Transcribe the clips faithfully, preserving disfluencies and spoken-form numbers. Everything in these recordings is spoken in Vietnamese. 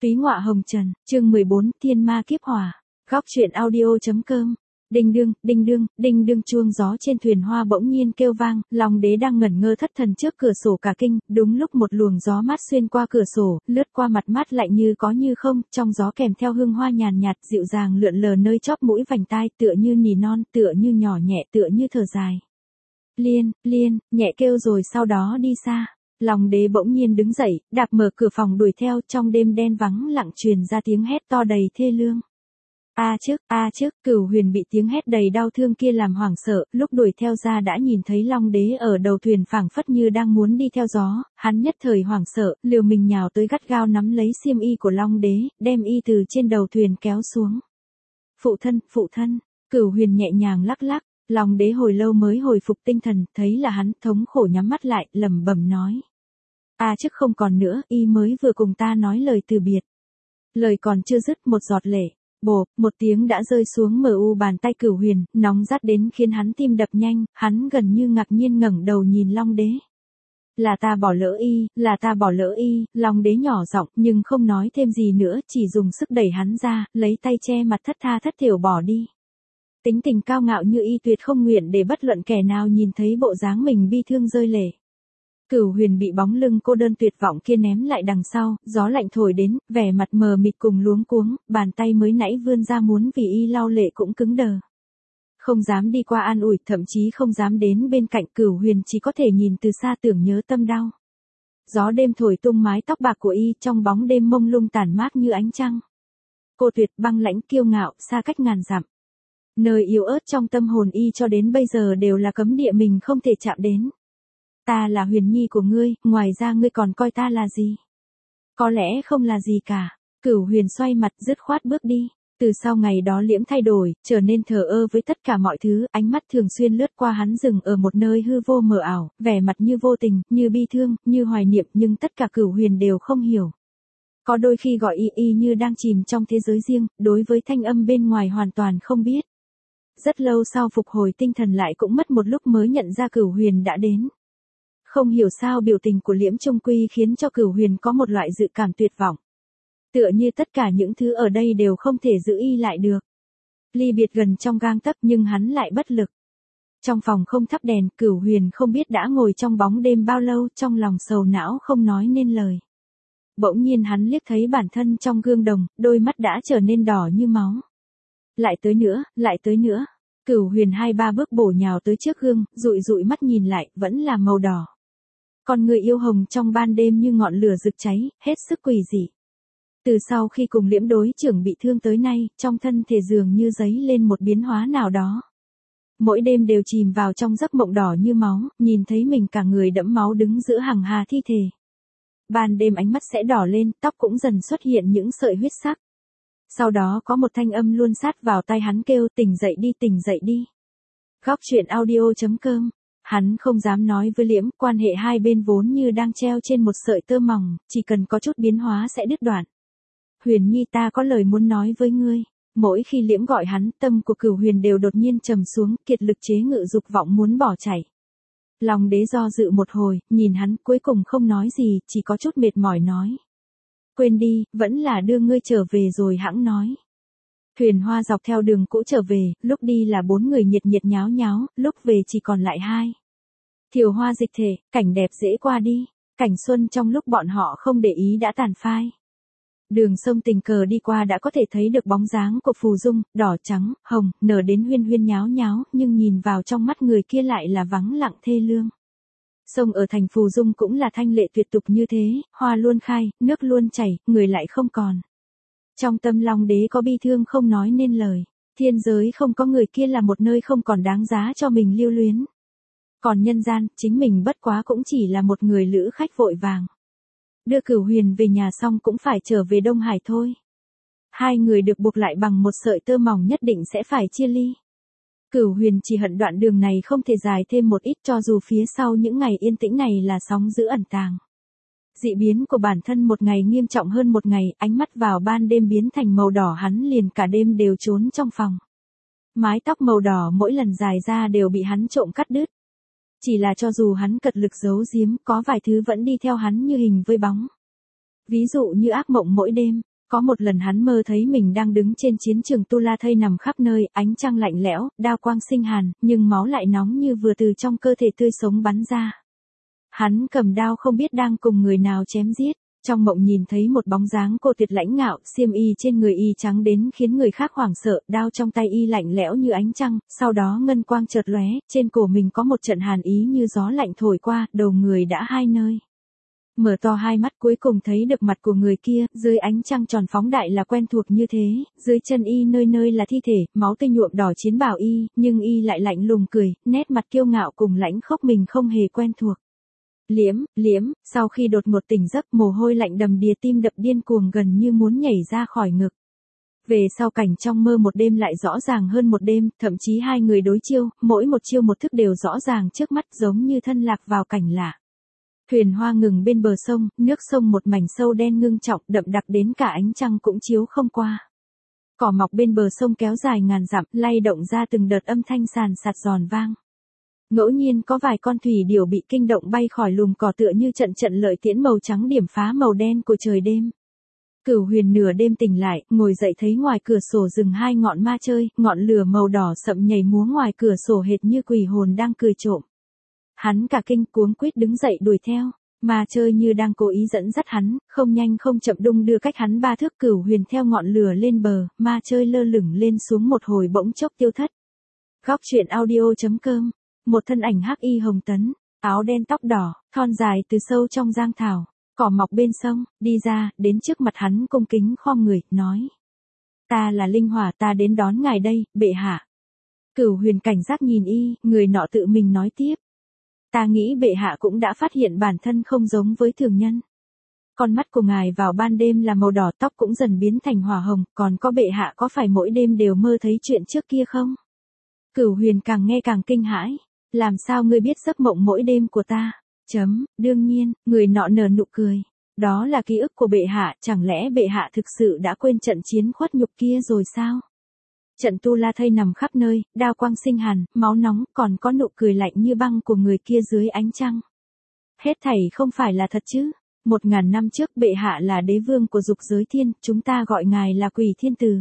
Túy Ngọa Hồng Trần, chương mười bốn, Thiên Ma Kiếp Hỏa. Góc truyện audio.com. Đinh đương, đinh đương, đinh đương chuông gió trên thuyền hoa bỗng nhiên kêu vang, Long Đế đang ngẩn ngơ thất thần trước cửa sổ cả kinh, đúng lúc một luồng gió mát xuyên qua cửa sổ, lướt qua mặt mát lạnh như có như không, trong gió kèm theo hương hoa nhàn nhạt, dịu dàng lượn lờ nơi chóp mũi vành tai, tựa như nỉ non, tựa như nhỏ nhẹ, tựa như thở dài. Liên, liên, nhẹ kêu rồi sau đó đi xa. Long Đế bỗng nhiên đứng dậy, đạp mở cửa phòng đuổi theo, trong đêm đen vắng lặng truyền ra tiếng hét to đầy thê lương. A trước, a trước, Cửu Huyền bị tiếng hét đầy đau thương kia làm hoảng sợ, lúc đuổi theo ra đã nhìn thấy Long Đế ở đầu thuyền phảng phất như đang muốn đi theo gió, hắn nhất thời hoảng sợ, liều mình nhào tới gắt gao nắm lấy xiêm y của Long Đế, đem y từ trên đầu thuyền kéo xuống. Phụ thân, phụ thân, Cửu Huyền nhẹ nhàng lắc lắc, Long Đế hồi lâu mới hồi phục tinh thần, thấy là hắn, thống khổ nhắm mắt lại, lẩm bẩm nói. A trước không còn nữa, y mới vừa cùng ta nói lời từ biệt. Lời còn chưa dứt, một giọt lệ. Bộp, một tiếng đã rơi xuống mờ u bàn tay Cửu Huyền, nóng rát đến khiến hắn tim đập nhanh, hắn gần như ngạc nhiên ngẩng đầu nhìn Long Đế. Là ta bỏ lỡ y, là ta bỏ lỡ y, Long Đế nhỏ giọng nhưng không nói thêm gì nữa, chỉ dùng sức đẩy hắn ra, lấy tay che mặt thất tha thất thểu bỏ đi. Tính tình cao ngạo như y tuyệt không nguyện để bất luận kẻ nào nhìn thấy bộ dáng mình bi thương rơi lệ. Cửu Huyền bị bóng lưng cô đơn tuyệt vọng kia ném lại đằng sau, gió lạnh thổi đến, vẻ mặt mờ mịt cùng luống cuống, bàn tay mới nãy vươn ra muốn vì y lau lệ cũng cứng đờ. Không dám đi qua an ủi, thậm chí không dám đến bên cạnh, Cửu Huyền chỉ có thể nhìn từ xa tưởng nhớ tâm đau. Gió đêm thổi tung mái tóc bạc của y, trong bóng đêm mông lung tản mát như ánh trăng. Cô tuyệt băng lãnh kiêu ngạo, xa cách ngàn dặm. Nơi yếu ớt trong tâm hồn y cho đến bây giờ đều là cấm địa mình không thể chạm đến. Ta là Huyền nhi của ngươi, ngoài ra ngươi còn coi ta là gì? Có lẽ không là gì cả. Cửu Huyền xoay mặt dứt khoát bước đi. Từ sau ngày đó Liễm thay đổi, trở nên thờ ơ với tất cả mọi thứ, ánh mắt thường xuyên lướt qua hắn dừng ở một nơi hư vô mờ ảo, vẻ mặt như vô tình, như bi thương, như hoài niệm, nhưng tất cả Cửu Huyền đều không hiểu. Có đôi khi gọi y y như đang chìm trong thế giới riêng, đối với thanh âm bên ngoài hoàn toàn không biết. Rất lâu sau phục hồi tinh thần lại cũng mất một lúc mới nhận ra Cửu Huyền đã đến. Không hiểu sao biểu tình của Liễm Trung Quy khiến cho Cửu Huyền có một loại dự cảm tuyệt vọng. Tựa như tất cả những thứ ở đây đều không thể giữ y lại được. Ly biệt gần trong gang tấc nhưng hắn lại bất lực. Trong phòng không thắp đèn, Cửu Huyền không biết đã ngồi trong bóng đêm bao lâu, trong lòng sầu não không nói nên lời. Bỗng nhiên hắn liếc thấy bản thân trong gương đồng, đôi mắt đã trở nên đỏ như máu. Lại tới nữa, lại tới nữa. Cửu Huyền hai ba bước bổ nhào tới trước gương, dụi dụi mắt nhìn lại, vẫn là màu đỏ. Con người yêu hồng trong ban đêm như ngọn lửa rực cháy, hết sức quỷ dị. Từ sau khi cùng Liễm đối trưởng bị thương tới nay, trong thân thể dường như dấy lên một biến hóa nào đó. Mỗi đêm đều chìm vào trong giấc mộng đỏ như máu, nhìn thấy mình cả người đẫm máu đứng giữa hàng hà thi thể. Ban đêm ánh mắt sẽ đỏ lên, tóc cũng dần xuất hiện những sợi huyết sắc. Sau đó có một thanh âm luôn sát vào tai hắn kêu tỉnh dậy đi, tỉnh dậy đi. Góc truyện audio.com. Hắn không dám nói với Liễm, quan hệ hai bên vốn như đang treo trên một sợi tơ mỏng, chỉ cần có chút biến hóa sẽ đứt đoạn. Huyền nhi, ta có lời muốn nói với ngươi. Mỗi khi Liễm gọi hắn, tâm của Cửu Huyền đều đột nhiên trầm xuống, kiệt lực chế ngự dục vọng muốn bỏ chạy. Long Đế do dự một hồi, nhìn hắn, cuối cùng không nói gì, chỉ có chút mệt mỏi nói. Quên đi, vẫn là đưa ngươi trở về rồi hẵng nói. Thuyền hoa dọc theo đường cũ trở về, lúc đi là bốn người nhiệt nhiệt nháo nháo, lúc về chỉ còn lại hai. Thiều hoa dịch thể, cảnh đẹp dễ qua đi, cảnh xuân trong lúc bọn họ không để ý đã tàn phai. Đường sông tình cờ đi qua đã có thể thấy được bóng dáng của Phù Dung, đỏ trắng, hồng, nở đến huyên huyên nháo nháo, nhưng nhìn vào trong mắt người kia lại là vắng lặng thê lương. Sông ở thành Phù Dung cũng là thanh lệ tuyệt tục như thế, hoa luôn khai, nước luôn chảy, người lại không còn. Trong tâm Long Đế có bi thương không nói nên lời, thiên giới không có người kia là một nơi không còn đáng giá cho mình lưu luyến. Còn nhân gian, chính mình bất quá cũng chỉ là một người lữ khách vội vàng. Đưa Cửu Huyền về nhà xong cũng phải trở về Đông Hải thôi. Hai người được buộc lại bằng một sợi tơ mỏng nhất định sẽ phải chia ly. Cửu Huyền chỉ hận đoạn đường này không thể dài thêm một ít cho dù phía sau những ngày yên tĩnh này là sóng dữ ẩn tàng. Dị biến của bản thân một ngày nghiêm trọng hơn một ngày, ánh mắt vào ban đêm biến thành màu đỏ, hắn liền cả đêm đều trốn trong phòng. Mái tóc màu đỏ mỗi lần dài ra đều bị hắn trộm cắt đứt. Chỉ là cho dù hắn cật lực giấu giếm, có vài thứ vẫn đi theo hắn như hình với bóng. Ví dụ như ác mộng mỗi đêm, Có một lần hắn mơ thấy mình đang đứng trên chiến trường tu la thây nằm khắp nơi, ánh trăng lạnh lẽo, đao quang sinh hàn, nhưng máu lại nóng như vừa từ trong cơ thể tươi sống bắn ra. Hắn cầm đao không biết đang cùng người nào chém giết. Trong mộng nhìn thấy một bóng dáng cô tuyệt lãnh ngạo, xiêm y trên người y trắng đến khiến người khác hoảng sợ, đao trong tay y lạnh lẽo như ánh trăng, sau đó ngân quang chợt lóe, trên cổ mình có một trận hàn ý như gió lạnh thổi qua, đầu người đã hai nơi. Mở to hai mắt cuối cùng thấy được mặt của người kia, dưới ánh trăng tròn phóng đại là quen thuộc như thế, dưới chân y nơi nơi là thi thể, máu tươi nhuộm đỏ chiến bào y, nhưng y lại lạnh lùng cười, nét mặt kiêu ngạo cùng lãnh khốc mình không hề quen thuộc. Liễm, liễm, sau khi đột ngột tỉnh giấc mồ hôi lạnh đầm đìa tim đập điên cuồng gần như muốn nhảy ra khỏi ngực. Về sau cảnh trong mơ một đêm lại rõ ràng hơn một đêm, thậm chí hai người đối chiêu, mỗi một chiêu một thức đều rõ ràng trước mắt giống như thân lạc vào cảnh lạ. Thuyền hoa ngừng bên bờ sông, nước sông một mảnh sâu đen ngưng trọng đậm đặc đến cả ánh trăng cũng chiếu không qua. Cỏ mọc bên bờ sông kéo dài ngàn dặm, lay động ra từng đợt âm thanh sàn sạt giòn vang. Ngẫu nhiên có vài con thủy điểu bị kinh động bay khỏi lùm cỏ tựa như trận trận lợi tiễn màu trắng điểm phá màu đen của trời đêm. Cửu Huyền nửa đêm tỉnh lại, ngồi dậy thấy ngoài cửa sổ rừng hai ngọn ma chơi, ngọn lửa màu đỏ sậm nhảy múa ngoài cửa sổ hệt như quỷ hồn đang cười trộm. Hắn cả kinh cuống quýt đứng dậy đuổi theo, ma chơi như đang cố ý dẫn dắt hắn, không nhanh không chậm đung đưa cách hắn ba thước. Cửu Huyền theo ngọn lửa lên bờ, ma chơi lơ lửng lên xuống một hồi bỗng chốc tiêu thất. Góc truyện audio chấm com. Một thân ảnh hắc y hồng tấn, áo đen tóc đỏ, thon dài từ sâu trong giang thảo, cỏ mọc bên sông, đi ra, đến trước mặt hắn cung kính khom người, nói. Ta là Linh Hỏa, ta đến đón ngài đây, bệ hạ. Cửu Huyền cảnh giác nhìn y, người nọ tự mình nói tiếp. Ta nghĩ bệ hạ cũng đã phát hiện bản thân không giống với thường nhân. Con mắt của ngài vào ban đêm là màu đỏ, tóc cũng dần biến thành hỏa hồng, còn có bệ hạ có phải mỗi đêm đều mơ thấy chuyện trước kia không? Cửu Huyền càng nghe càng kinh hãi. Làm sao ngươi biết giấc mộng mỗi đêm của ta? Chấm, đương nhiên, người nọ nở nụ cười. Đó là ký ức của bệ hạ, chẳng lẽ bệ hạ thực sự đã quên trận chiến khuất nhục kia rồi sao? Trận tu la thây nằm khắp nơi, đao quang sinh hàn, máu nóng, còn có nụ cười lạnh như băng của người kia dưới ánh trăng. Hết thảy không phải là thật chứ? Một ngàn năm trước bệ hạ là đế vương của dục giới thiên, chúng ta gọi ngài là Quỷ Thiên Tử.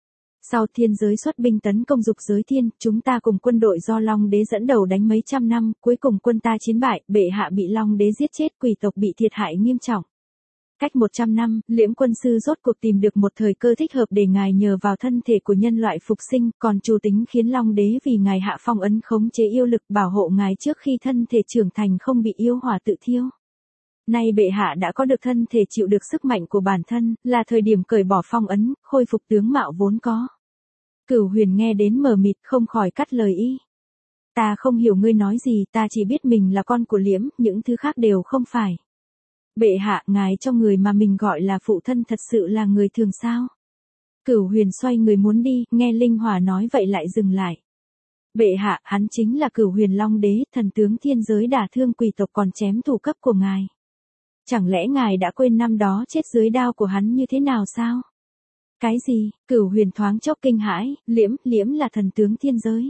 Sau thiên giới xuất binh tấn công dục giới thiên, chúng ta cùng quân đội do Long Đế dẫn đầu đánh mấy trăm năm, cuối cùng quân ta chiến bại, bệ hạ bị Long Đế giết chết, quỷ tộc bị thiệt hại nghiêm trọng. Cách một trăm năm, Liễm quân sư rốt cuộc tìm được một thời cơ thích hợp để ngài nhờ vào thân thể của nhân loại phục sinh, còn chủ tính khiến Long Đế vì ngài hạ phong ấn khống chế yêu lực bảo hộ ngài trước khi thân thể trưởng thành không bị yêu hỏa tự thiêu. Nay bệ hạ đã có được thân thể chịu được sức mạnh của bản thân, là thời điểm cởi bỏ phong ấn, khôi phục tướng mạo vốn có. Cửu Huyền nghe đến mờ mịt không khỏi cắt lời y. Ta không hiểu ngươi nói gì, ta chỉ biết mình là con của Liễm, những thứ khác đều không phải. Bệ hạ, ngài cho người mà mình gọi là phụ thân thật sự là người thường sao? Cửu Huyền xoay người muốn đi, nghe Linh Hỏa nói vậy lại dừng lại. Bệ hạ, hắn chính là Cửu Huyền Long Đế, thần tướng thiên giới đả thương quỷ tộc còn chém thủ cấp của ngài. Chẳng lẽ ngài đã quên năm đó chết dưới đao của hắn như thế nào sao? Cái gì? Cửu Huyền thoáng chốc kinh hãi, Liễm, Liễm là thần tướng thiên giới.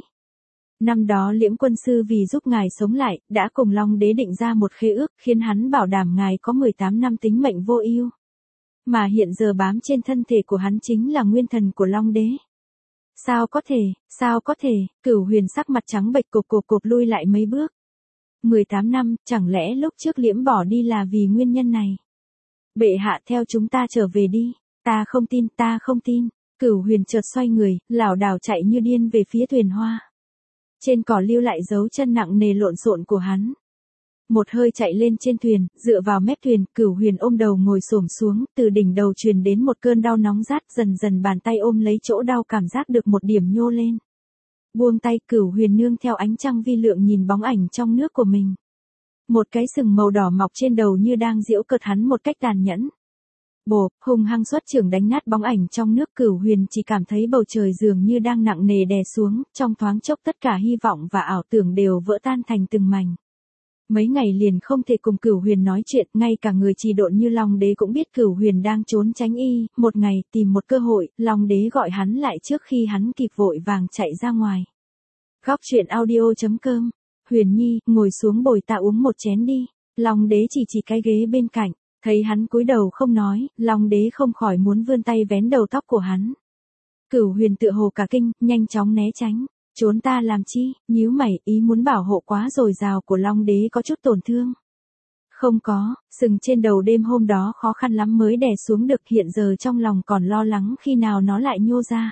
Năm đó Liễm quân sư vì giúp ngài sống lại, đã cùng Long Đế định ra một khế ước, khiến hắn bảo đảm ngài có mười tám năm tính mệnh vô ưu. Mà hiện giờ bám trên thân thể của hắn chính là nguyên thần của Long Đế. Sao có thể, sao có thể, Cửu Huyền sắc mặt trắng bệch cộp cộp cộp lui lại mấy bước. mười tám năm, chẳng lẽ lúc trước Liễm bỏ đi là vì nguyên nhân này? Bệ hạ theo chúng ta trở về đi. Ta không tin, ta không tin. Cửu Huyền chợt xoay người, lảo đảo chạy như điên về phía thuyền hoa. Trên cỏ lưu lại dấu chân nặng nề lộn xộn của hắn. Một hơi chạy lên trên thuyền, dựa vào mép thuyền, Cửu Huyền ôm đầu ngồi xổm xuống, từ đỉnh đầu truyền đến một cơn đau nóng rát, dần dần bàn tay ôm lấy chỗ đau cảm giác được một điểm nhô lên. Buông tay, Cửu Huyền nương theo ánh trăng vi lượng nhìn bóng ảnh trong nước của mình. Một cái sừng màu đỏ mọc trên đầu như đang giễu cợt hắn một cách tàn nhẫn. Bộp, hung hăng xuất trưởng đánh nát bóng ảnh trong nước. Cửu Huyền chỉ cảm thấy bầu trời dường như đang nặng nề đè xuống, trong thoáng chốc tất cả hy vọng và ảo tưởng đều vỡ tan thành từng mảnh. Mấy ngày liền không thể cùng Cửu Huyền nói chuyện, ngay cả người trì độn như Long Đế cũng biết Cửu Huyền đang trốn tránh y, một ngày tìm một cơ hội, Long Đế gọi hắn lại trước khi hắn kịp vội vàng chạy ra ngoài. Góc truyện audio chấm com. Huyền Nhi, ngồi xuống bồi ta uống một chén đi. Long Đế chỉ chỉ cái ghế bên cạnh. Thấy hắn cúi đầu không nói, Long đế không khỏi muốn vươn tay vén đầu tóc của hắn. Cửu Huyền tựa hồ cả kinh, nhanh chóng né tránh. Trốn ta làm chi? Nhíu mày, ý muốn bảo hộ quá dồi dào của Long đế có chút tổn thương. Không có, sừng trên đầu đêm hôm đó khó khăn lắm mới đè xuống được, hiện giờ trong lòng còn lo lắng khi nào nó lại nhô ra.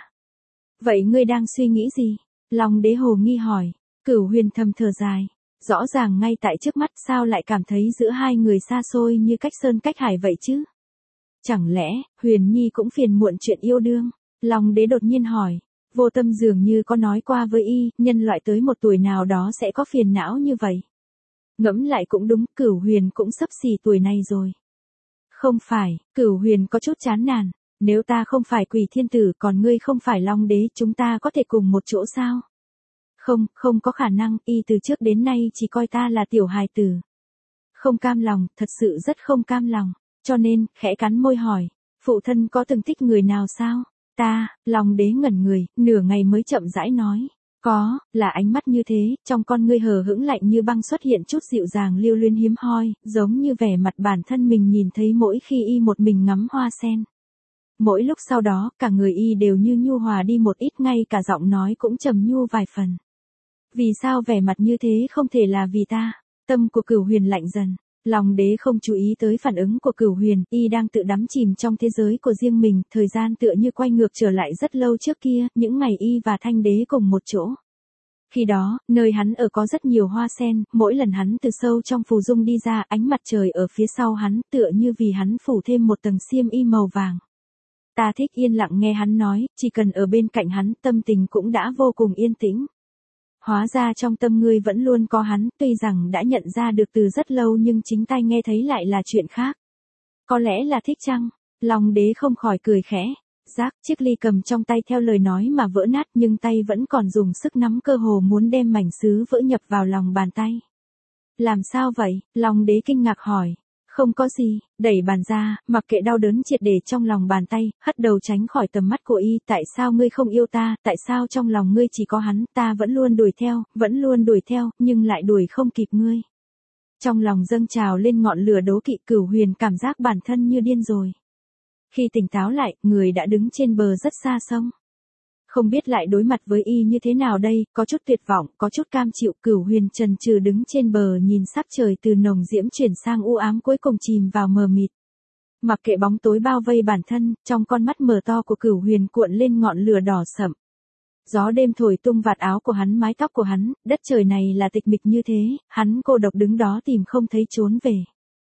Vậy ngươi đang suy nghĩ gì? Long đế hồ nghi hỏi. Cửu Huyền thầm thở dài. Rõ ràng ngay tại trước mắt sao lại cảm thấy giữa hai người xa xôi như cách sơn cách hải vậy chứ? Chẳng lẽ, Huyền Nhi cũng phiền muộn chuyện yêu đương? Long đế đột nhiên hỏi. Vô Tâm dường như có nói qua với y, nhân loại tới một tuổi nào đó sẽ có phiền não như vậy. Ngẫm lại cũng đúng, Cửu Huyền cũng sắp xỉ tuổi này rồi. Không phải, Cửu Huyền có chút chán nản. Nếu ta không phải Quỷ Thiên Tử còn ngươi không phải Long đế, chúng ta có thể cùng một chỗ sao? Không, không có khả năng, y từ trước đến nay chỉ coi ta là tiểu hài tử. Không cam lòng, thật sự rất không cam lòng, cho nên, khẽ cắn môi hỏi, phụ thân có từng thích người nào sao? Ta, Long đế ngẩn người, nửa ngày mới chậm rãi nói, có, là ánh mắt như thế, trong con ngươi hờ hững lạnh như băng xuất hiện chút dịu dàng lưu luyến hiếm hoi, giống như vẻ mặt bản thân mình nhìn thấy mỗi khi y một mình ngắm hoa sen. Mỗi lúc sau đó, cả người y đều như nhu hòa đi một ít, ngay cả giọng nói cũng trầm nhu vài phần. Vì sao vẻ mặt như thế không thể là vì ta? Tâm của Cửu Huyền lạnh dần. Long đế không chú ý tới phản ứng của Cửu Huyền, y đang tự đắm chìm trong thế giới của riêng mình, thời gian tựa như quay ngược trở lại rất lâu trước kia, những ngày y và Thanh đế cùng một chỗ. Khi đó, nơi hắn ở có rất nhiều hoa sen, mỗi lần hắn từ sâu trong phù dung đi ra, ánh mặt trời ở phía sau hắn tựa như vì hắn phủ thêm một tầng xiêm y màu vàng. Ta thích yên lặng nghe hắn nói, chỉ cần ở bên cạnh hắn, tâm tình cũng đã vô cùng yên tĩnh. Hóa ra trong tâm ngươi vẫn luôn có hắn, tuy rằng đã nhận ra được từ rất lâu nhưng chính tai nghe thấy lại là chuyện khác. Có lẽ là thích chăng? Long đế không khỏi cười khẽ. Giác, chiếc ly cầm trong tay theo lời nói mà vỡ nát nhưng tay vẫn còn dùng sức nắm, cơ hồ muốn đem mảnh sứ vỡ nhập vào lòng bàn tay. Làm sao vậy? Long đế kinh ngạc hỏi. Không có gì, đẩy bàn ra, mặc kệ đau đớn triệt để trong lòng bàn tay, hất đầu tránh khỏi tầm mắt của y, tại sao ngươi không yêu ta, tại sao trong lòng ngươi chỉ có hắn, ta vẫn luôn đuổi theo, vẫn luôn đuổi theo, nhưng lại đuổi không kịp ngươi. Trong lòng dâng trào lên ngọn lửa đố kỵ, Cửu Huyền cảm giác bản thân như điên rồi. Khi tỉnh táo lại, người đã đứng trên bờ rất xa sông. Không biết lại đối mặt với y như thế nào đây, có chút tuyệt vọng, có chút cam chịu, Cửu Huyền chần chừ đứng trên bờ nhìn sắc trời từ nồng diễm chuyển sang u ám cuối cùng chìm vào mờ mịt. Mặc kệ bóng tối bao vây bản thân, trong con mắt mở to của Cửu Huyền cuộn lên ngọn lửa đỏ sậm. Gió đêm thổi tung vạt áo của hắn, mái tóc của hắn, đất trời này là tịch mịch như thế, hắn cô độc đứng đó tìm không thấy trốn về.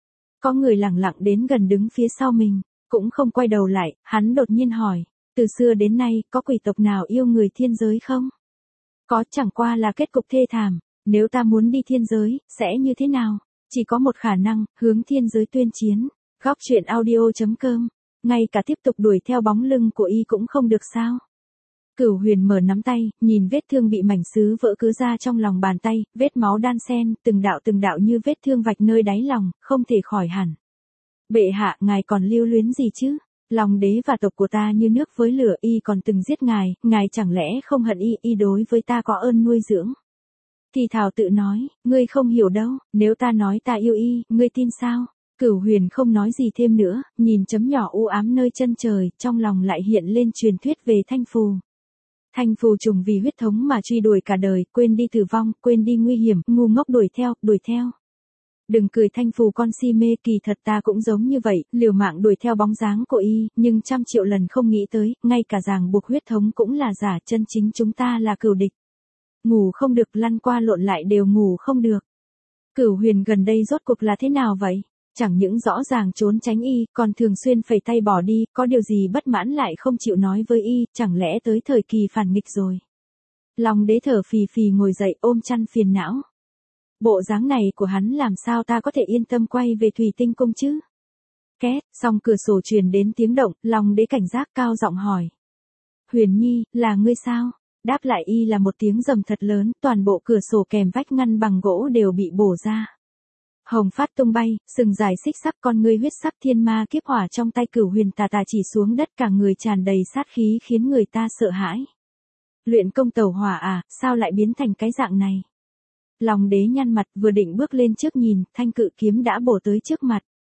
Có người lẳng lặng đến gần đứng phía sau mình, cũng không quay đầu lại, hắn đột nhiên hỏi. Từ xưa đến nay, có quỷ tộc nào yêu người thiên giới không? Có, chẳng qua là kết cục thê thảm. Nếu ta muốn đi thiên giới, sẽ như thế nào? Chỉ có một khả năng, hướng thiên giới tuyên chiến. Góc truyện audio chấm com. Ngay cả tiếp tục đuổi theo bóng lưng của y cũng không được sao? Cửu Huyền mở nắm tay, nhìn vết thương bị mảnh sứ vỡ cứ ra trong lòng bàn tay, vết máu đan xen, từng đạo từng đạo như vết thương vạch nơi đáy lòng, không thể khỏi hẳn. Bệ hạ, ngài còn lưu luyến gì chứ? Long đế và tộc của ta như nước với lửa, y còn từng giết ngài, ngài chẳng lẽ không hận y, y đối với ta có ơn nuôi dưỡng. Thì thảo tự nói, ngươi không hiểu đâu, nếu ta nói ta yêu y, ngươi tin sao? Cửu Huyền không nói gì thêm nữa, nhìn chấm nhỏ u ám nơi chân trời, trong lòng lại hiện lên truyền thuyết về Thanh Phù. Thanh Phù trùng vì huyết thống mà truy đuổi cả đời, quên đi tử vong, quên đi nguy hiểm, ngu ngốc đuổi theo, đuổi theo. Đừng cười Thanh Phù con si mê, kỳ thật ta cũng giống như vậy, liều mạng đuổi theo bóng dáng của y, nhưng trăm triệu lần không nghĩ tới, ngay cả ràng buộc huyết thống cũng là giả, chân chính chúng ta là cừu địch. Ngủ không được, lăn qua lộn lại đều ngủ không được. Cửu Huyền gần đây rốt cuộc là thế nào vậy? Chẳng những rõ ràng trốn tránh y, còn thường xuyên phẩy tay bỏ đi, có điều gì bất mãn lại không chịu nói với y, chẳng lẽ tới thời kỳ phản nghịch rồi. Long đế thở phì phì ngồi dậy ôm chăn phiền não. Bộ dáng này của hắn làm sao ta có thể yên tâm quay về Thủy Tinh Cung chứ? Két, song cửa sổ truyền đến tiếng động, Long đế cảnh giác cao giọng hỏi. Huyền Nhi, là ngươi sao? Đáp lại y là một tiếng rầm thật lớn, toàn bộ cửa sổ kèm vách ngăn bằng gỗ đều bị bổ ra. Hồng phát tung bay, sừng dài xích sắc, con ngươi huyết sắc, thiên ma kiếp hỏa trong tay Cửu Huyền tà tà chỉ xuống đất, cả người tràn đầy sát khí khiến người ta sợ hãi. Luyện công tẩu hỏa à, sao lại biến thành cái dạng này? Long đế nhăn mặt, vừa định bước lên trước nhìn, thanh cự kiếm đã bổ tới trước mặt.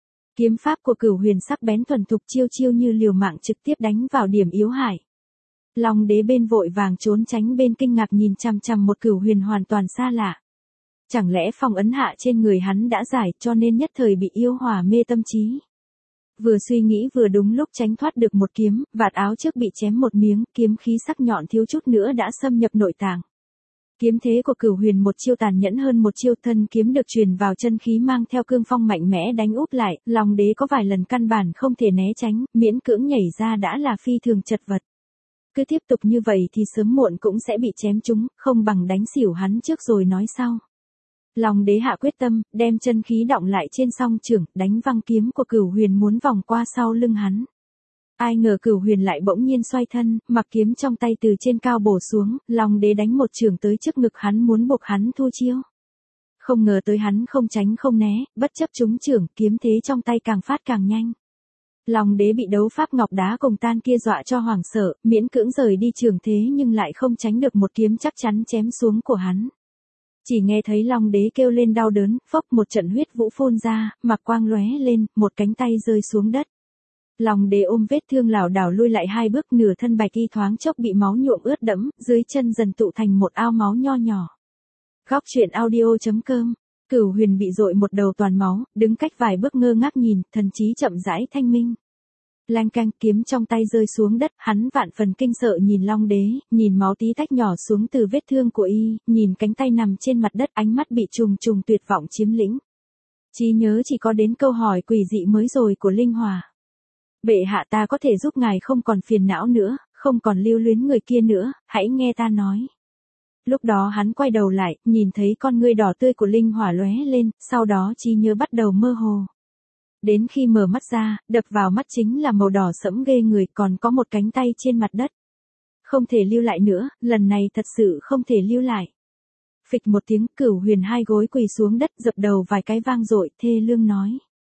Kiếm pháp của Cửu Huyền sắc bén thuần thục, chiêu chiêu như liều mạng trực tiếp đánh vào điểm yếu hại. Long đế bên vội vàng trốn tránh, bên kinh ngạc nhìn chằm chằm một Cửu Huyền hoàn toàn xa lạ. Chẳng lẽ phong ấn hạ trên người hắn đã giải, cho nên nhất thời bị yêu hỏa mê tâm trí. Vừa suy nghĩ vừa đúng lúc tránh thoát được một kiếm, vạt áo trước bị chém một miếng, kiếm khí sắc nhọn thiếu chút nữa đã xâm nhập nội tạng. Kiếm thế của Cửu Huyền một chiêu tàn nhẫn hơn một chiêu, thân kiếm được truyền vào chân khí mang theo cương phong mạnh mẽ đánh úp lại, Long đế có vài lần căn bản không thể né tránh, miễn cưỡng nhảy ra đã là phi thường chật vật. Cứ tiếp tục như vậy thì sớm muộn cũng sẽ bị chém trúng, không bằng đánh xỉu hắn trước rồi nói sau. Long đế hạ quyết tâm, đem chân khí đọng lại trên song chưởng, đánh văng kiếm của Cửu Huyền muốn vòng qua sau lưng hắn. Ai ngờ Cửu Huyền lại bỗng nhiên xoay thân, mặc kiếm trong tay từ trên cao bổ xuống, Long đế đánh một chưởng tới trước ngực hắn muốn buộc hắn thu chiêu. Không ngờ tới hắn không tránh không né, bất chấp trúng chưởng, kiếm thế trong tay càng phát càng nhanh. Long đế bị đấu pháp ngọc đá cùng tan kia dọa cho hoảng sợ, miễn cưỡng rời đi chưởng thế nhưng lại không tránh được một kiếm chắc chắn chém xuống của hắn. Chỉ nghe thấy Long đế kêu lên đau đớn, phốc một trận huyết vũ phun ra, mặc quang lóe lên, một cánh tay rơi xuống đất. Long đế ôm vết thương lảo đảo lui lại hai bước, nửa thân bạch y thoáng chốc bị máu nhuộm ướt đẫm, dưới chân dần tụ thành một ao máu nho nhỏ. Góc truyện audio chấm com. Cửu Huyền bị dội một đầu toàn máu, đứng cách vài bước ngơ ngác nhìn, thần trí chậm rãi thanh minh. Lanh canh, kiếm trong tay rơi xuống đất, hắn vạn phần kinh sợ nhìn Long đế, nhìn máu tí tách nhỏ xuống từ vết thương của y, nhìn cánh tay nằm trên mặt đất, ánh mắt bị trùng trùng tuyệt vọng chiếm lĩnh. Trí nhớ chỉ có đến câu hỏi quỷ dị mới rồi của Linh Hòa. Bệ hạ, ta có thể giúp ngài không còn phiền não nữa, không còn lưu luyến người kia nữa, hãy nghe ta nói. Lúc đó hắn quay đầu lại, nhìn thấy con ngươi đỏ tươi của Linh Hỏa lóe lên, sau đó trí nhớ bắt đầu mơ hồ. Đến khi mở mắt ra, đập vào mắt chính là màu đỏ sẫm ghê người, còn có một cánh tay trên mặt đất. Không thể lưu lại nữa, lần này thật sự không thể lưu lại. Phịch một tiếng, Cửu Huyền hai gối quỳ xuống đất, dập đầu vài cái vang dội, thê lương nói.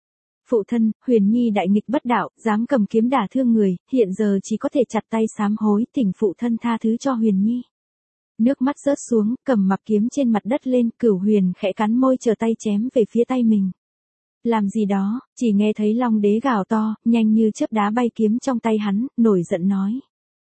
Phụ thân, Huyền Nhi đại nghịch bất đạo, dám cầm kiếm đả thương người, hiện giờ chỉ có thể chặt tay sám hối, thỉnh phụ thân tha thứ cho Huyền Nhi. Nước mắt rớt xuống, cầm mặc kiếm trên mặt đất lên, Cửu Huyền khẽ cắn môi chờ tay chém về phía tay mình. Làm gì đó, chỉ nghe thấy Long đế gào to, nhanh như chớp đá bay kiếm trong tay hắn, nổi giận nói.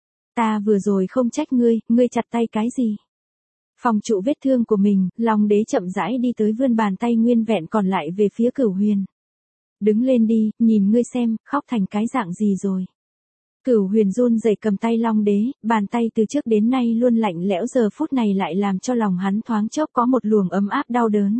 Ta vừa rồi không trách ngươi, ngươi chặt tay cái gì? Phòng trụ vết thương của mình, Long đế chậm rãi đi tới vươn bàn tay nguyên vẹn còn lại về phía Cửu Huyền. Đứng lên đi, nhìn ngươi xem, khóc thành cái dạng gì rồi. Cửu Huyền run rẩy cầm tay Long đế, bàn tay từ trước đến nay luôn lạnh lẽo giờ phút này lại làm cho lòng hắn thoáng chốc có một luồng ấm áp đau đớn.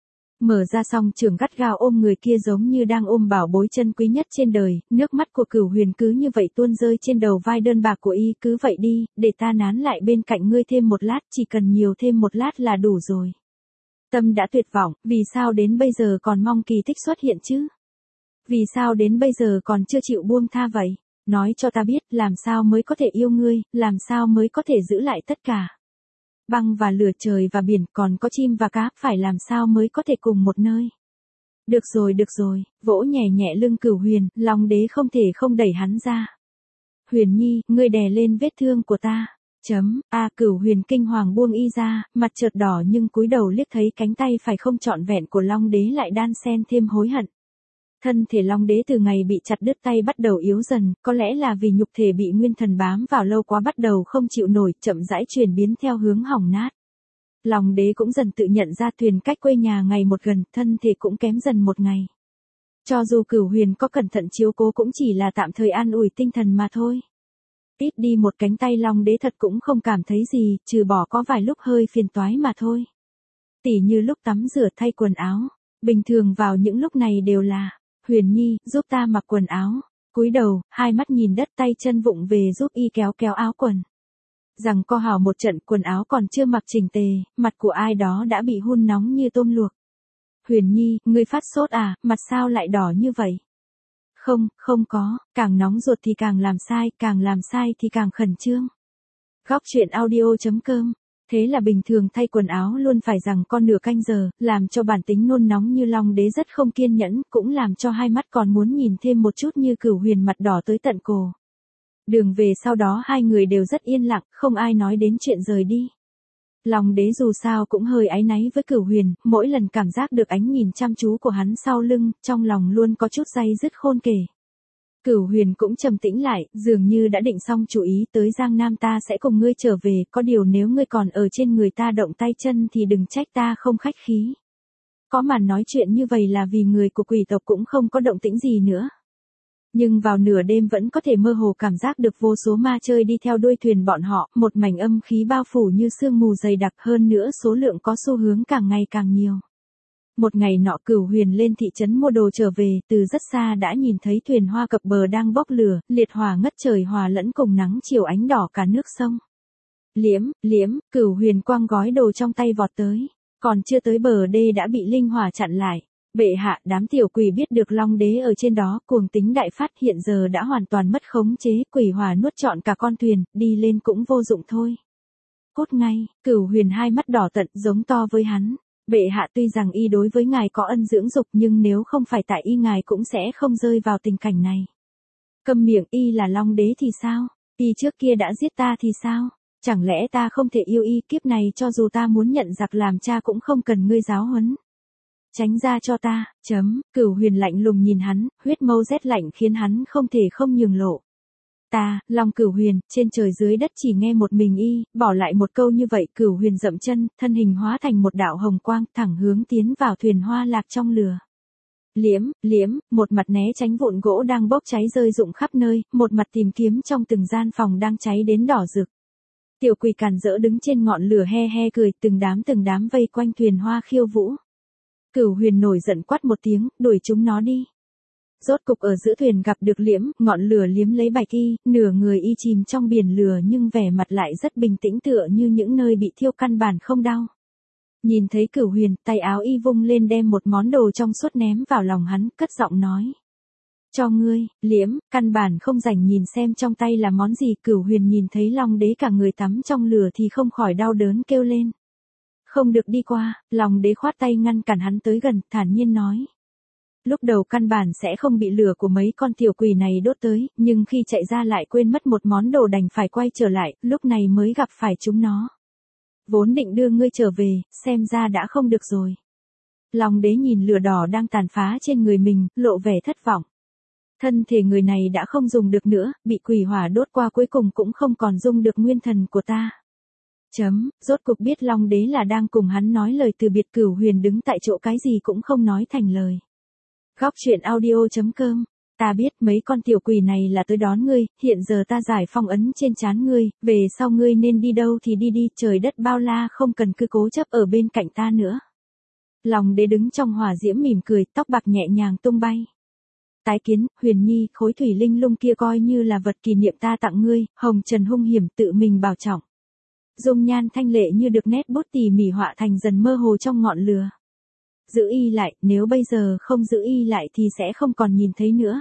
Mở ra song trường gắt gao ôm người kia giống như đang ôm bảo bối chân quý nhất trên đời, nước mắt của Cửu Huyền cứ như vậy tuôn rơi trên đầu vai đơn bạc của y, cứ vậy đi, để ta nán lại bên cạnh ngươi thêm một lát, chỉ cần nhiều thêm một lát là đủ rồi. Tâm đã tuyệt vọng, vì sao đến bây giờ còn mong kỳ tích xuất hiện chứ? Vì sao đến bây giờ còn chưa chịu buông tha vậy? Nói cho ta biết, làm sao mới có thể yêu ngươi, làm sao mới có thể giữ lại tất cả. Băng và lửa, trời và biển, còn có chim và cá, phải làm sao mới có thể cùng một nơi. Được rồi được rồi, vỗ nhẹ nhẹ lưng Cửu Huyền, Long đế không thể không đẩy hắn ra. Huyền Nhi, ngươi đè lên vết thương của ta. Chấm, a à, Cửu Huyền kinh hoàng buông y ra, mặt chợt đỏ nhưng cúi đầu liếc thấy cánh tay phải không trọn vẹn của Long đế lại đan xen thêm hối hận. Thân thể Long đế từ ngày bị chặt đứt tay bắt đầu yếu dần, có lẽ là vì nhục thể bị nguyên thần bám vào lâu quá bắt đầu không chịu nổi, chậm rãi chuyển biến theo hướng hỏng nát. Long đế cũng dần tự nhận ra thuyền cách quê nhà ngày một gần, thân thể cũng kém dần một ngày. Cho dù Cửu Huyền có cẩn thận chiếu cố cũng chỉ là tạm thời an ủi tinh thần mà thôi. Ít đi một cánh tay Long đế thật cũng không cảm thấy gì, trừ bỏ có vài lúc hơi phiền toái mà thôi. Tỉ như lúc tắm rửa thay quần áo, bình thường vào những lúc này đều là, Huyền Nhi, giúp ta mặc quần áo. Cúi đầu, hai mắt nhìn đất, tay chân vụng về giúp y kéo kéo áo quần. Rằng co hào một trận, quần áo còn chưa mặc chỉnh tề, mặt của ai đó đã bị hun nóng như tôm luộc. Huyền Nhi, ngươi phát sốt à, mặt sao lại đỏ như vậy? Không, không có, càng nóng ruột thì càng làm sai, càng làm sai thì càng khẩn trương. Góc truyện audio chấm com. Thế là bình thường thay quần áo luôn phải rằng con nửa canh giờ, làm cho bản tính nôn nóng như Long đế rất không kiên nhẫn, cũng làm cho hai mắt còn muốn nhìn thêm một chút như Cửu Huyền mặt đỏ tới tận cổ. Đường về sau đó hai người đều rất yên lặng, không ai nói đến chuyện rời đi. Long đế dù sao cũng hơi áy náy với Cửu Huyền, mỗi lần cảm giác được ánh nhìn chăm chú của hắn sau lưng, trong lòng luôn có chút day dứt khôn kể. Cửu Huyền cũng trầm tĩnh lại, dường như đã định xong chủ ý, tới Giang Nam ta sẽ cùng ngươi trở về, có điều nếu ngươi còn ở trên người ta động tay chân thì đừng trách ta không khách khí. Có mà nói chuyện như vậy là vì người của quỷ tộc cũng không có động tĩnh gì nữa. Nhưng vào nửa đêm vẫn có thể mơ hồ cảm giác được vô số ma chơi đi theo đuôi thuyền bọn họ, một mảnh âm khí bao phủ như sương mù dày đặc, hơn nữa số lượng có xu hướng càng ngày càng nhiều. Một ngày nọ Cửu Huyền lên thị trấn mua đồ trở về, từ rất xa đã nhìn thấy thuyền hoa cập bờ đang bốc lửa, liệt hỏa ngất trời hòa lẫn cùng nắng chiều ánh đỏ cả nước sông. Liếm, liếm, Cửu Huyền quăng gói đồ trong tay vọt tới, còn chưa tới bờ đê đã bị linh hỏa chặn lại. Bệ hạ, đám tiểu quỷ biết được Long đế ở trên đó, cuồng tính đại phát, hiện giờ đã hoàn toàn mất khống chế, quỷ hỏa nuốt trọn cả con thuyền, đi lên cũng vô dụng thôi. Cút ngay, Cửu Huyền hai mắt đỏ tận, giống to với hắn. Bệ hạ, tuy rằng y đối với ngài có ân dưỡng dục, nhưng nếu không phải tại y ngài cũng sẽ không rơi vào tình cảnh này. Câm miệng, y là Long đế thì sao? Y trước kia đã giết ta thì sao? Chẳng lẽ ta không thể yêu y, kiếp này cho dù ta muốn nhận giặc làm cha cũng không cần ngươi giáo huấn. Tránh ra cho ta, chấm, Cửu Huyền lạnh lùng nhìn hắn, huyết mâu rét lạnh khiến hắn không thể không nhường lộ. Ta, Long Cửu Huyền, trên trời dưới đất chỉ nghe một mình y, bỏ lại một câu như vậy, Cửu Huyền dậm chân, thân hình hóa thành một đạo hồng quang, thẳng hướng tiến vào thuyền hoa lạc trong lửa. Liếm, liếm, một mặt né tránh vụn gỗ đang bốc cháy rơi rụng khắp nơi, một mặt tìm kiếm trong từng gian phòng đang cháy đến đỏ rực. Tiểu quỷ càn rỡ đứng trên ngọn lửa he he cười, từng đám từng đám vây quanh thuyền hoa khiêu vũ. Cửu Huyền nổi giận quát một tiếng, đuổi chúng nó đi. Rốt cục ở giữa thuyền gặp được Liễm, ngọn lửa liếm lấy bạch y, nửa người y chìm trong biển lửa nhưng vẻ mặt lại rất bình tĩnh tựa như những nơi bị thiêu căn bản không đau. Nhìn thấy Cửu Huyền, tay áo y vung lên đem một món đồ trong suốt ném vào lòng hắn, cất giọng nói. Cho ngươi, Liễm, căn bản không rảnh nhìn xem trong tay là món gì. Cửu Huyền nhìn thấy Long đế cả người tắm trong lửa thì không khỏi đau đớn kêu lên. Không được đi qua, Long đế khoát tay ngăn cản hắn tới gần, thản nhiên nói. Lúc đầu căn bản sẽ không bị lửa của mấy con tiểu quỷ này đốt tới, nhưng khi chạy ra lại quên mất một món đồ đành phải quay trở lại, lúc này mới gặp phải chúng nó. Vốn định đưa ngươi trở về, xem ra đã không được rồi. Long đế nhìn lửa đỏ đang tàn phá trên người mình, lộ vẻ thất vọng. Thân thể người này đã không dùng được nữa, bị quỷ hỏa đốt qua cuối cùng cũng không còn dung được nguyên thần của ta. Chấm, rốt cuộc biết Long đế là đang cùng hắn nói lời từ biệt. Cửu Huyền đứng tại chỗ cái gì cũng không nói thành lời. Góc truyện audio chấm com. Ta biết mấy con tiểu quỷ này là tới đón ngươi, hiện giờ ta giải phong ấn trên trán ngươi, về sau ngươi nên đi đâu thì đi đi, trời đất bao la không cần cứ cố chấp ở bên cạnh ta nữa. Long đế đứng trong hỏa diễm mỉm cười, tóc bạc nhẹ nhàng tung bay. Tái kiến, Huyền Nhi, khối thủy linh lung kia coi như là vật kỷ niệm ta tặng ngươi, hồng trần hung hiểm tự mình bảo trọng. Dung nhan thanh lệ như được nét bút tỉ mỉ họa thành dần mơ hồ trong ngọn lửa. Giữ y lại, nếu bây giờ không giữ y lại thì sẽ không còn nhìn thấy nữa.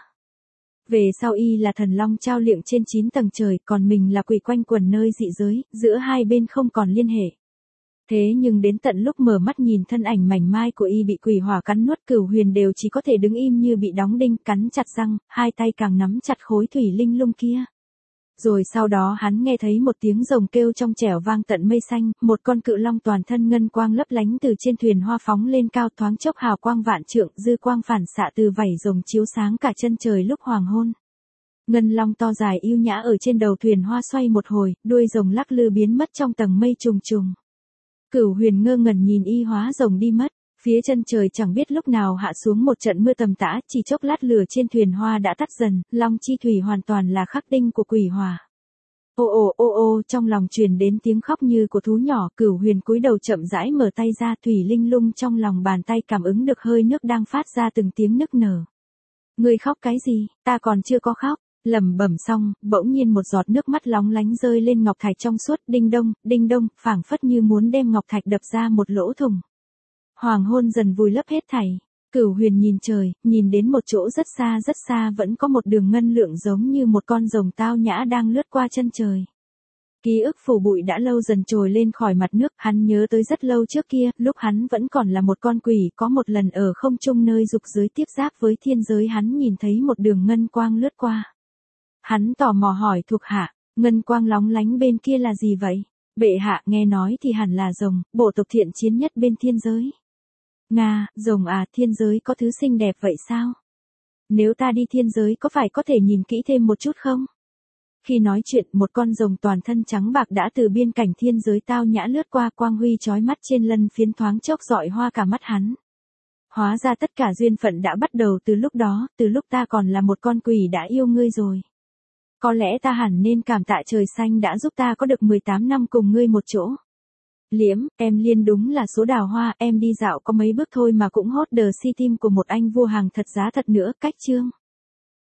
Về sau y là thần long trao liệng trên chín tầng trời, còn mình là quỷ quanh quần nơi dị giới, giữa hai bên không còn liên hệ. Thế nhưng đến tận lúc mở mắt nhìn thân ảnh mảnh mai của y bị quỷ hỏa cắn nuốt, Cửu Huyền đều chỉ có thể đứng im như bị đóng đinh, cắn chặt răng, hai tay càng nắm chặt khối thủy linh lung kia. Rồi sau đó hắn nghe thấy một tiếng rồng kêu trong trẻo vang tận mây xanh, một con cự long toàn thân ngân quang lấp lánh từ trên thuyền hoa phóng lên cao, thoáng chốc hào quang vạn trượng, dư quang phản xạ từ vảy rồng chiếu sáng cả chân trời lúc hoàng hôn. Ngân long to dài yêu nhã ở trên đầu thuyền hoa xoay một hồi, đuôi rồng lắc lư biến mất trong tầng mây trùng trùng. Cửu Huyền ngơ ngẩn nhìn y hóa rồng đi mất. Phía chân trời chẳng biết lúc nào hạ xuống một trận mưa tầm tã, chỉ chốc lát lửa trên thuyền hoa đã tắt dần, long chi thủy hoàn toàn là khắc tinh của quỷ hỏa. Ô ô ô ô, trong lòng truyền đến tiếng khóc như của thú nhỏ. Cửu Huyền cúi đầu chậm rãi mở tay ra, thủy linh lung trong lòng bàn tay cảm ứng được hơi nước đang phát ra từng tiếng nức nở. Ngươi khóc cái gì, ta còn chưa có khóc. Lẩm bẩm xong, bỗng nhiên một giọt nước mắt lóng lánh rơi lên ngọc thạch trong suốt, đinh đông, đinh đông, phảng phất như muốn đem ngọc thạch đập ra một lỗ thủng. Hoàng hôn dần vùi lấp hết thảy. Cửu Huyền nhìn trời, nhìn đến một chỗ rất xa rất xa vẫn có một đường ngân lượng giống như một con rồng tao nhã đang lướt qua chân trời. Ký ức phủ bụi đã lâu dần trồi lên khỏi mặt nước, hắn nhớ tới rất lâu trước kia, lúc hắn vẫn còn là một con quỷ, có một lần ở không trung nơi dục giới tiếp giáp với thiên giới hắn nhìn thấy một đường ngân quang lướt qua. Hắn tò mò hỏi thuộc hạ, ngân quang lóng lánh bên kia là gì vậy? Bệ hạ, nghe nói thì hẳn là rồng, bộ tộc thiện chiến nhất bên thiên giới. Nga, rồng à, thiên giới có thứ xinh đẹp vậy sao? Nếu ta đi thiên giới có phải có thể nhìn kỹ thêm một chút không? Khi nói chuyện, một con rồng toàn thân trắng bạc đã từ biên cảnh thiên giới tao nhã lướt qua, quang huy chói mắt trên lân phiến thoáng chốc rọi hoa cả mắt hắn. Hóa ra tất cả duyên phận đã bắt đầu từ lúc đó, từ lúc ta còn là một con quỷ đã yêu ngươi rồi. Có lẽ ta hẳn nên cảm tạ trời xanh đã giúp ta có được mười tám năm cùng ngươi một chỗ. Liễm, em Liên đúng là số đào hoa, em đi dạo có mấy bước thôi mà cũng hốt đờ si tim của một anh vua hàng thật giá thật nữa, cách chương.